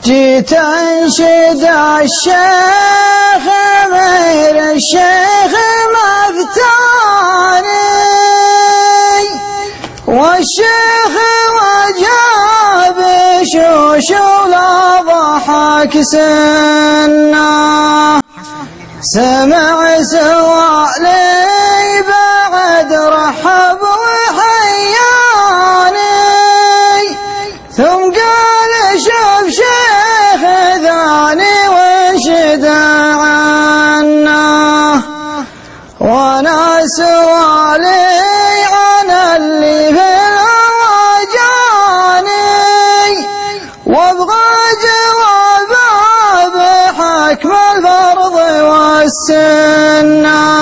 جيت انشد الشيخ غير الشيخ مفتاني والشيخ وجاب شوشو لا ضحك سنه سمع سوالي بعد رحب وحياني ثم قال شوف شيخ ثاني وانشد عنه وانا سوالي عن اللي في الوجاني وابغى جواب بحكم الفرض والسنه